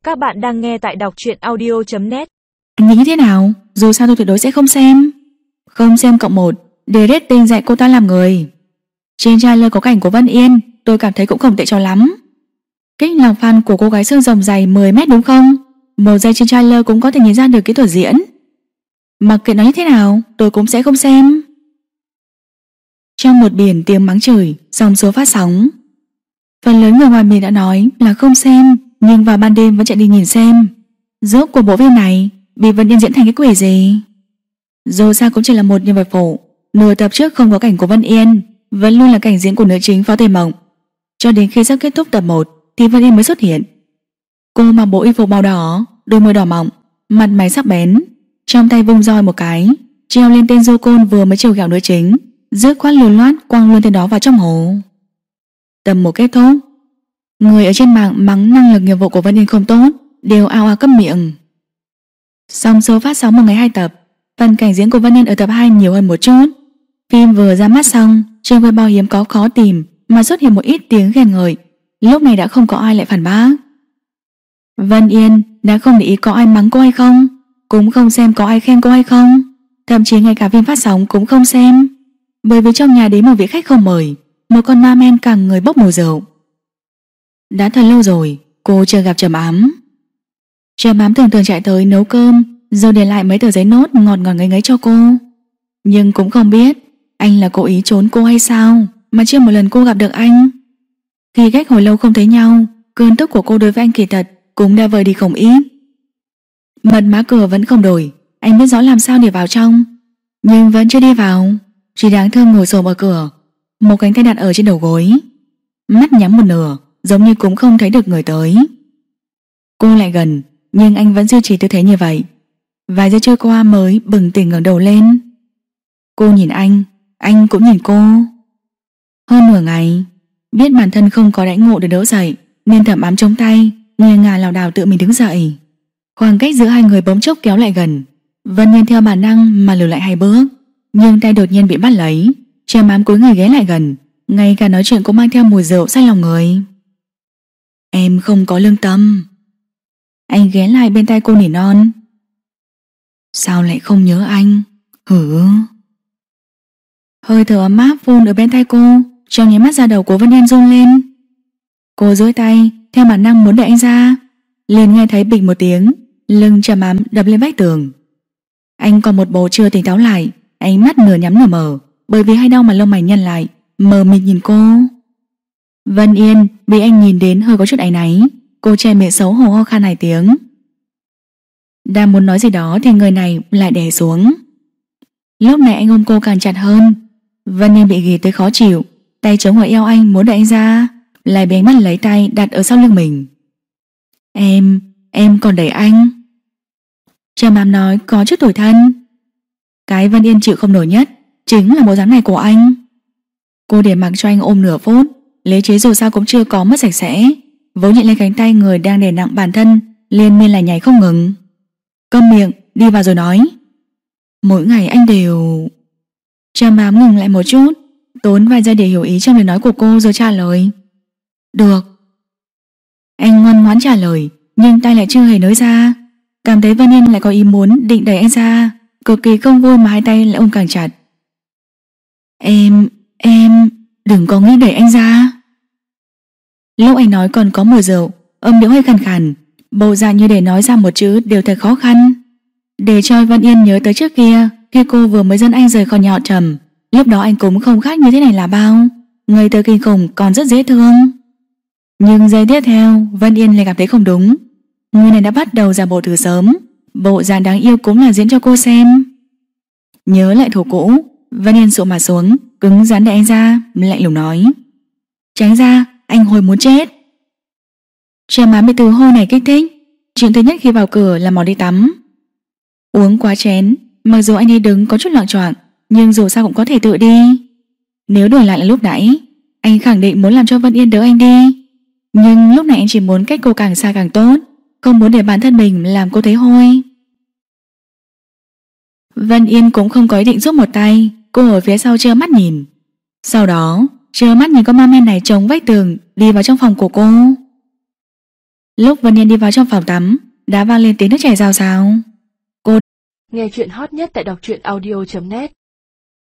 Các bạn đang nghe tại đọc truyện audio.net. Anh nghĩ thế nào? Dù sao tôi tuyệt đối sẽ không xem. Không xem cộng 1 để rating dạy cô ta làm người. Trên trailer có cảnh của Vân Yên, tôi cảm thấy cũng không tệ cho lắm. Kích lòng fan của cô gái xương rồng dày 10 mét đúng không? Một giây trên trailer cũng có thể nhìn ra được kỹ thuật diễn. Mặc kệ nói như thế nào, tôi cũng sẽ không xem. Trong một biển tiếng mắng chửi, dòng số phát sóng. Phần lớn người ngoài miền đã nói là không xem, nhưng vào ban đêm vẫn chạy đi nhìn xem. Rốt của bộ phim này bị Vân Yên diễn thành cái quỷ gì? Dù sao cũng chỉ là một nhân vật phụ. Nửa tập trước không có cảnh của Vân Yên, vẫn luôn là cảnh diễn của nữ chính Phó Tề Mộng. Cho đến khi sắp kết thúc tập 1 thì Vân Yên mới xuất hiện. Cô mặc bộ y phục màu đỏ, đôi môi đỏ mọng, mặt mày sắc bén, trong tay vung roi một cái, treo lên tên du côn vừa mới trêu ghẹo nữ chính, dứt khoát lưu loát quăng luôn tên đó vào trong hồ. Tập 1 kết thúc. Người ở trên mạng mắng năng lực nghiệp vụ của Vân Yên không tốt, đều ao ao câm miệng. Song số phát sóng một ngày 2 tập, phần cảnh diễn của Vân Yên ở tập 2 nhiều hơn một chút. Phim vừa ra mắt xong, trên Weibo hiếm có khó tìm mà xuất hiện một ít tiếng khen ngợi. Lúc này đã không có ai lại phản bác. Vân Yên đã không để ý có ai mắng cô hay không, cũng không xem có ai khen cô hay không, thậm chí ngay cả phim phát sóng cũng không xem, bởi vì trong nhà đến một vị khách không mời, một con ma men cả người bốc mùi rượu. Đã thật lâu rồi cô chưa gặp Trầm Ám. Trầm Ám thường thường chạy tới nấu cơm, rồi để lại mấy tờ giấy nốt ngọt ngọt ngấy ngấy cho cô. Nhưng cũng không biết anh là cố ý trốn cô hay sao mà chưa một lần cô gặp được anh. Khi cách hồi lâu không thấy nhau, cơn tức của cô đối với anh kỳ thật cũng đã vơi đi không ít. Mật mã cửa vẫn không đổi, anh biết rõ làm sao để vào trong, nhưng vẫn chưa đi vào, chỉ đáng thương ngồi xổm ở cửa, một cánh tay đặt ở trên đầu gối, mắt nhắm một nửa, giống như cũng không thấy được người tới. Cô lại gần, nhưng anh vẫn duy trì tư thế như vậy. Vài giây trôi qua mới bừng tỉnh ngẩng đầu lên. Cô nhìn anh cũng nhìn cô. Hơn nửa ngày, biết bản thân không có đãi ngộ để đỡ dậy, nên Thẩm Ám chống tay, nghiêng ngả lảo đảo tự mình đứng dậy. Khoảng cách giữa hai người bỗng chốc kéo lại gần. Vân Yên theo bản năng mà lùi lại 2 bước, nhưng tay đột nhiên bị bắt lấy. Trầm Ám cúi người ghé lại gần, ngay cả nói chuyện cũng mang theo mùi rượu say lòng người. Em không có lương tâm. Anh ghé lại bên tai cô nỉ non. Sao lại không nhớ anh? Hử? Hơi thở ấm áp phun ở bên tai cô, trong nháy mắt da đầu của Vân Yên run lên. Cô duỗi tay theo bản năng muốn đẩy anh ra, liền nghe thấy bịch một tiếng, lưng Trầm Ám đập lên vách tường. Anh còn một bộ chưa tỉnh táo lại, ánh mắt nửa nhắm nửa mở, bởi vì hay đau mà lông mày nhăn lại, mờ mịt nhìn cô. Vân Yên bị anh nhìn đến hơi có chút áy náy, cô che miệng xấu hổ ho khan 2 tiếng. Đang muốn nói gì đó thì người này lại đè xuống. Lúc này anh ôm cô càng chặt hơn. Vân Yên bị ghì tới khó chịu, tay chống ở eo anh muốn đẩy anh ra, lại bị anh bắt lấy tay đặt ở sau lưng mình. Em còn đẩy anh. Trầm Ám nói có chút tủi thân. Cái Vân Yên chịu không nổi nhất chính là bộ dáng này của anh. Cô để mặc cho anh ôm nửa phút, lý trí dù sao cũng chưa có mất sạch sẽ, vỗ nhẹ lên cánh tay người đang đè nặng bản thân, liên miên là nhảy không ngừng. Câm miệng, đi vào rồi nói. Mỗi ngày anh đều... Trầm Ám ngừng lại một chút, tốn vài giây để hiểu ý trong lời nói của cô rồi trả lời. Được. Anh ngoan ngoãn trả lời, nhưng tay lại chưa hề nới ra. Cảm thấy Vân Yên lại có ý muốn định đẩy anh ra, cực kỳ không vui mà hai tay lại ôm càng chặt. Em đừng có nghĩ đẩy anh ra. Lúc anh nói còn có mùi rượu, âm điệu hơi khàn khàn, bộ dạng như để nói ra một chữ đều thật khó khăn. Để cho Vân Yên nhớ tới trước kia, khi cô vừa mới dẫn anh rời khỏi nhà họ Trầm, lúc đó anh cũng không khác như thế này là bao, người tới kinh khủng còn rất dễ thương. Nhưng giây tiếp theo Vân Yên lại cảm thấy không đúng. Người này đã bắt đầu giả bộ từ sớm, bộ dạng đáng yêu cũng là diễn cho cô xem. Nhớ lại thủ cũ, Vân Yên sụ mặt xuống, cứng rắn đẩy anh ra, lạnh lùng nói. Tránh ra, anh hồi muốn chết. Trầm Ám bị từ hô này kích thích. Chuyện thứ nhất khi vào cửa là mò đi tắm. Uống quá chén, mặc dù anh đi đứng có chút loạng choạng, nhưng dù sao cũng có thể tự đi. Nếu đổi lại là lúc nãy, anh khẳng định muốn làm cho Vân Yên đỡ anh đi, nhưng lúc này anh chỉ muốn cách cô càng xa càng tốt, không muốn để bản thân mình làm cô thấy hôi. Vân Yên cũng không có ý định giúp một tay, cô ở phía sau trơ mắt nhìn. Sau đó trơ mắt nhìn con ma men này chống vách tường đi vào trong phòng của cô. Lúc Vân Yên đi vào trong phòng tắm, đã vang lên tiếng nước chảy rào rào. Nghe chuyện hot nhất tại đọc truyện audio.net.